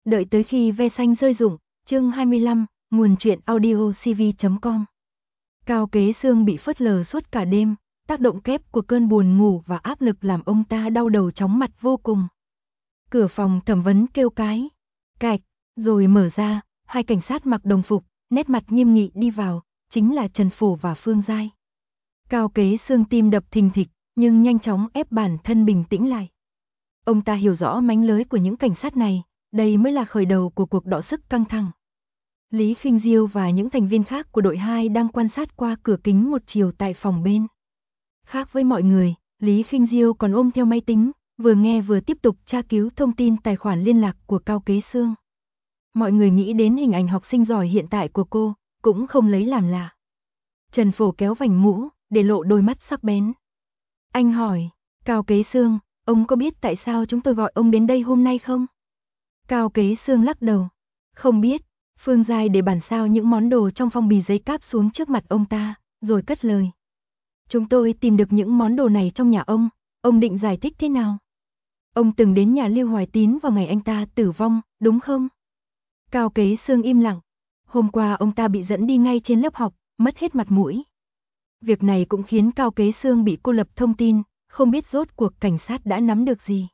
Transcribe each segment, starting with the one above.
Đợi tới khi ve xanh rơi rụng, chương 25, nguồn truyện audio cv.com. Cao Kế Xương bị phớt lờ suốt cả đêm, tác động kép của cơn buồn ngủ và áp lực làm ông ta đau đầu chóng mặt vô cùng. Cửa phòng thẩm vấn kêu cái, cạch, rồi mở ra, hai cảnh sát mặc đồng phục, nét mặt nghiêm nghị đi vào, chính là Trần Phổ và Phương Giai. Cao Kế Xương tim đập thình thịch, nhưng nhanh chóng ép bản thân bình tĩnh lại. Ông ta hiểu rõ mánh lới của những cảnh sát này, đây mới là khởi đầu của cuộc đọ sức căng thẳng. Lý Khinh Diêu và những thành viên khác của đội 2 đang quan sát qua cửa kính một chiều tại phòng bên. Khác với mọi người, Lý Khinh Diêu còn ôm theo máy tính, vừa nghe vừa tiếp tục tra cứu thông tin tài khoản liên lạc của Cao Kế Xương. Mọi người nghĩ đến hình ảnh học sinh giỏi hiện tại của cô, cũng không lấy làm lạ. Trần Phổ kéo vành mũ, để lộ đôi mắt sắc bén. Anh hỏi, Cao Kế Xương, ông có biết tại sao chúng tôi gọi ông đến đây hôm nay không? Cao Kế Xương lắc đầu. Không biết. Phương Giai để bản sao những món đồ trong phong bì giấy cáp xuống trước mặt ông ta, rồi cất lời. Chúng tôi tìm được những món đồ này trong nhà ông định giải thích thế nào? Ông từng đến nhà Lưu Hoài Tín vào ngày anh ta tử vong, đúng không? Cao Kế Xương im lặng. Hôm qua ông ta bị dẫn đi ngay trên lớp học, mất hết mặt mũi. Việc này cũng khiến Cao Kế Xương bị cô lập thông tin, không biết rốt cuộc cảnh sát đã nắm được gì.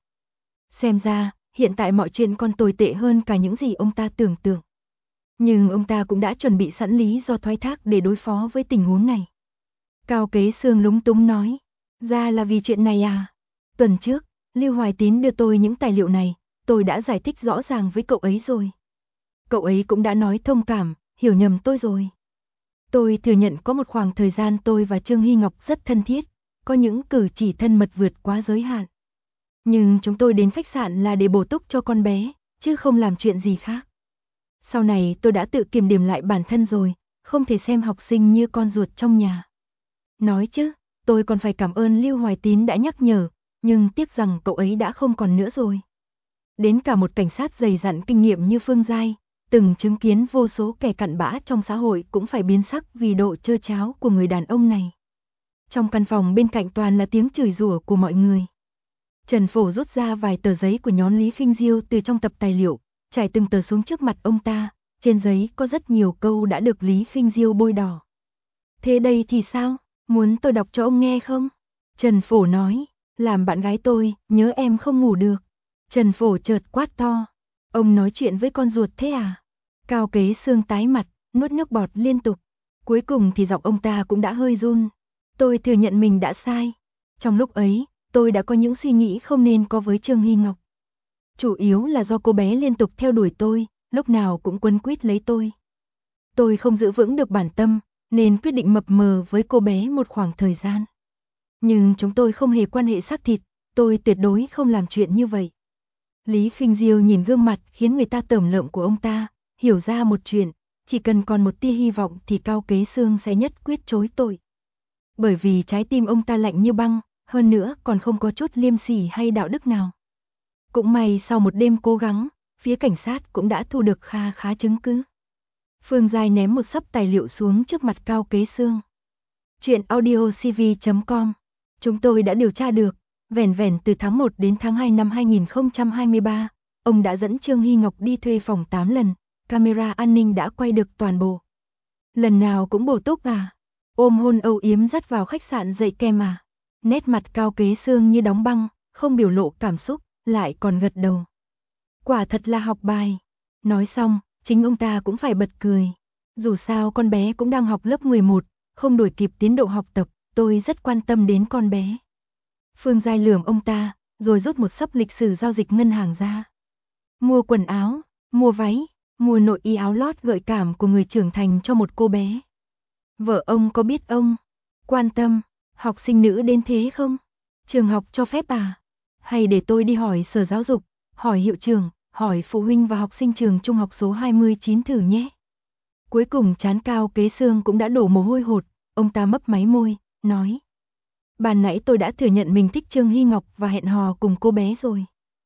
Xem ra, hiện tại mọi chuyện còn tồi tệ hơn cả những gì ông ta tưởng tượng. Nhưng ông ta cũng đã chuẩn bị sẵn lý do thoái thác để đối phó với tình huống này. Cao Kế Xương lúng túng nói, ra là vì chuyện này à? Tuần trước, Lưu Hoài Tín đưa tôi những tài liệu này, tôi đã giải thích rõ ràng với cậu ấy rồi. Cậu ấy cũng đã nói thông cảm, hiểu nhầm tôi rồi. Tôi thừa nhận có một khoảng thời gian tôi và Trương Hy Ngọc rất thân thiết, có những cử chỉ thân mật vượt quá giới hạn. Nhưng chúng tôi đến khách sạn là để bổ túc cho con bé, chứ không làm chuyện gì khác. Sau này tôi đã tự kiểm điểm lại bản thân rồi, không thể xem học sinh như con ruột trong nhà. Nói chứ, tôi còn phải cảm ơn Lưu Hoài Tín đã nhắc nhở, nhưng tiếc rằng cậu ấy đã không còn nữa rồi. Đến cả một cảnh sát dày dặn kinh nghiệm như Phương Giai, từng chứng kiến vô số kẻ cặn bã trong xã hội cũng phải biến sắc vì độ trơ tráo của người đàn ông này. Trong căn phòng bên cạnh toàn là tiếng chửi rủa của mọi người. Trần Phổ rút ra vài tờ giấy của nhóm Lý Khinh Diêu từ trong tập tài liệu, trải từng tờ xuống trước mặt ông ta, trên giấy có rất nhiều câu đã được Lý Khinh Diêu bôi đỏ. Thế đây thì sao, muốn tôi đọc cho ông nghe không? Trần Phổ nói, làm bạn gái tôi, nhớ em không ngủ được. Trần Phổ chợt quát to, ông nói chuyện với con ruột thế à? Cao Kế Xương tái mặt, nuốt nước bọt liên tục. Cuối cùng thì giọng ông ta cũng đã hơi run. Tôi thừa nhận mình đã sai. Trong lúc ấy, tôi đã có những suy nghĩ không nên có với Trương Hy Ngọc. Chủ yếu là do cô bé liên tục theo đuổi tôi, lúc nào cũng quấn quýt lấy tôi. Tôi không giữ vững được bản tâm, nên quyết định mập mờ với cô bé một khoảng thời gian. Nhưng chúng tôi không hề quan hệ xác thịt, tôi tuyệt đối không làm chuyện như vậy. Lý Khinh Diêu nhìn gương mặt khiến người ta tởm lợm của ông ta, hiểu ra một chuyện, chỉ cần còn một tia hy vọng thì Cao Kế Xương sẽ nhất quyết chối tội. Bởi vì trái tim ông ta lạnh như băng, hơn nữa còn không có chút liêm sỉ hay đạo đức nào. Cũng may sau một đêm cố gắng, phía cảnh sát cũng đã thu được kha khá chứng cứ. Phương Giai ném một xấp tài liệu xuống trước mặt Cao Kế Xương. Chuyện audio cv.com. Chúng tôi đã điều tra được, vẻn vẻn từ tháng 1 đến tháng 2 năm 2023, ông đã dẫn Trương Hy Ngọc đi thuê phòng 8 lần, camera an ninh đã quay được toàn bộ. Lần nào cũng bổ túc à? Ôm hôn âu yếm dắt vào khách sạn dậy kem à? Nét mặt Cao Kế Xương như đóng băng, không biểu lộ cảm xúc, lại còn gật đầu. Quả thật là học bài. Nói xong, chính ông ta cũng phải bật cười. Dù sao con bé cũng đang học lớp 11, không đuổi kịp tiến độ học tập, tôi rất quan tâm đến con bé. Phương Giai lườm ông ta, rồi rút một xấp lịch sử giao dịch ngân hàng ra. Mua quần áo, mua váy, mua nội y áo lót gợi cảm của người trưởng thành cho một cô bé. Vợ ông có biết ông quan tâm học sinh nữ đến thế không? Trường học cho phép à? Hay để tôi đi hỏi sở giáo dục, hỏi hiệu trưởng, hỏi phụ huynh và học sinh trường trung học số 29 thử nhé. Cuối cùng trán Cao Kế Xương cũng đã đổ mồ hôi hột, ông ta mấp máy môi, nói. Ban nãy tôi đã thừa nhận mình thích Trương Hy Ngọc và hẹn hò cùng cô bé rồi.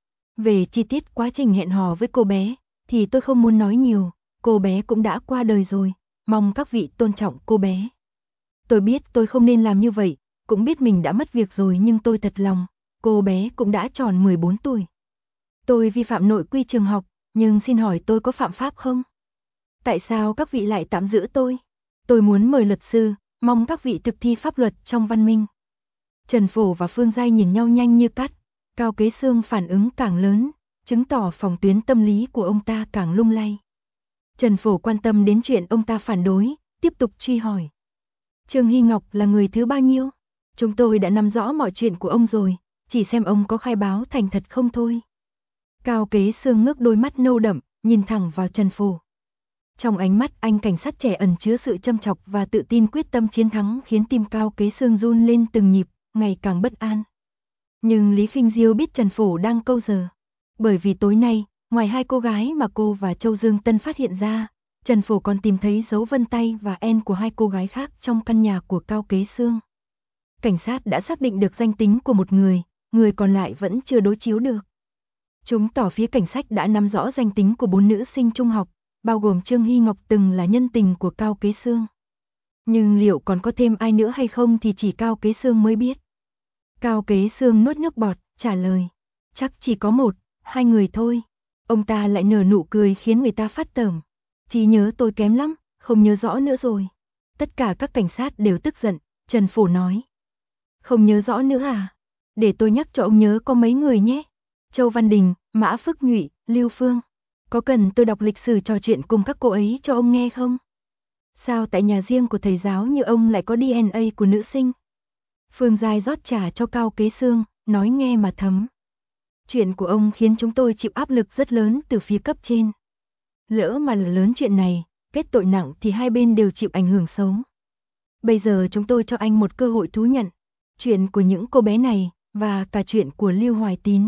Về chi tiết quá trình hẹn hò với cô bé, thì tôi không muốn nói nhiều, cô bé cũng đã qua đời rồi, mong các vị tôn trọng cô bé. Tôi biết tôi không nên làm như vậy, cũng biết mình đã mất việc rồi nhưng tôi thật lòng, cô bé cũng đã tròn 14 tuổi. Tôi vi phạm nội quy trường học, Nhưng xin hỏi tôi có phạm pháp không? Tại sao các vị lại tạm giữ tôi? Tôi muốn mời luật sư, mong các vị thực thi pháp luật trong văn minh. Trần Phổ và Phương Giai nhìn nhau nhanh như cắt, Cao Kế Xương phản ứng càng lớn, chứng tỏ phòng tuyến tâm lý của ông ta càng lung lay. Trần Phổ quan tâm đến chuyện ông ta phản đối, tiếp tục truy hỏi. Trương Hy Ngọc là người thứ bao nhiêu? Chúng tôi đã nắm rõ mọi chuyện của ông rồi, chỉ xem ông có khai báo thành thật không thôi. Cao Kế Xương ngước đôi mắt nâu đậm, nhìn thẳng vào Trần Phổ. Trong ánh mắt anh cảnh sát trẻ ẩn chứa sự châm chọc và tự tin quyết tâm chiến thắng khiến tim Cao Kế Xương run lên từng nhịp, ngày càng bất an. Nhưng Lý Khinh Diêu biết Trần Phổ đang câu giờ. Bởi vì tối nay, ngoài hai cô gái mà cô và Châu Dương Tân phát hiện ra, Trần Phổ còn tìm thấy dấu vân tay và en của hai cô gái khác trong căn nhà của Cao Kế Xương. Cảnh sát đã xác định được danh tính của một người còn lại vẫn chưa đối chiếu được. Chúng tỏ phía cảnh sát đã nắm rõ danh tính của 4 nữ sinh trung học, bao gồm Trương Hy Ngọc từng là nhân tình của Cao Kế Xương. Nhưng liệu còn có thêm ai nữa hay không thì chỉ Cao Kế Xương mới biết. Cao Kế Xương nuốt nước bọt, trả lời. Chắc chỉ có 1, 2 người thôi. Ông ta lại nở nụ cười khiến người ta phát tởm. Trí nhớ tôi kém lắm, không nhớ rõ nữa rồi. Tất cả các cảnh sát đều tức giận, Trần Phổ nói. Không nhớ rõ nữa à? Để tôi nhắc cho ông nhớ có mấy người nhé. Châu Văn Đình, Mã Phước Nhụy, Lưu Phương. Có cần tôi đọc lịch sử trò chuyện cùng các cô ấy cho ông nghe không? Sao tại nhà riêng của thầy giáo như ông lại có DNA của nữ sinh? Phương Giai rót trà cho Cao Kế Xương, nói nghe mà thấm. Chuyện của ông khiến chúng tôi chịu áp lực rất lớn từ phía cấp trên. Lỡ mà là lớn chuyện này, kết tội nặng thì hai bên đều chịu ảnh hưởng xấu. Bây giờ chúng tôi cho anh một cơ hội thú nhận. Chuyện của những cô bé này, và cả chuyện của Lưu Hoài Tín.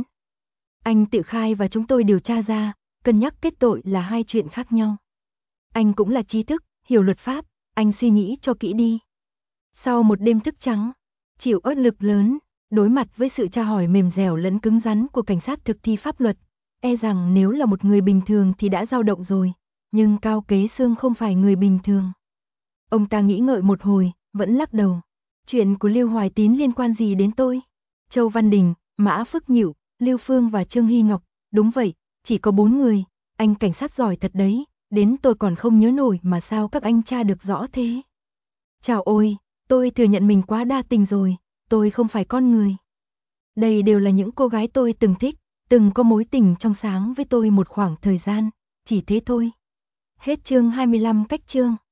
Anh tự khai và chúng tôi điều tra ra, cân nhắc kết tội là hai chuyện khác nhau. Anh cũng là trí thức, hiểu luật pháp, anh suy nghĩ cho kỹ đi. Sau một đêm thức trắng, chịu áp lực lớn, đối mặt với sự tra hỏi mềm dẻo lẫn cứng rắn của cảnh sát thực thi pháp luật, e rằng nếu là một người bình thường thì đã dao động rồi, nhưng Cao Kế Xương không phải người bình thường. Ông ta nghĩ ngợi một hồi, vẫn lắc đầu. Chuyện của Lưu Hoài Tín liên quan gì đến tôi? Châu Văn Đình, Mã Phước Nhụy, Lưu Phương và Trương Hy Ngọc, đúng vậy, chỉ có 4 người, anh cảnh sát giỏi thật đấy, đến tôi còn không nhớ nổi mà sao các anh tra được rõ thế? Chào ôi, tôi thừa nhận mình quá đa tình rồi, tôi không phải con người. Đây đều là những cô gái tôi từng thích, từng có mối tình trong sáng với tôi một khoảng thời gian, chỉ thế thôi. Hết chương 25 cách chương.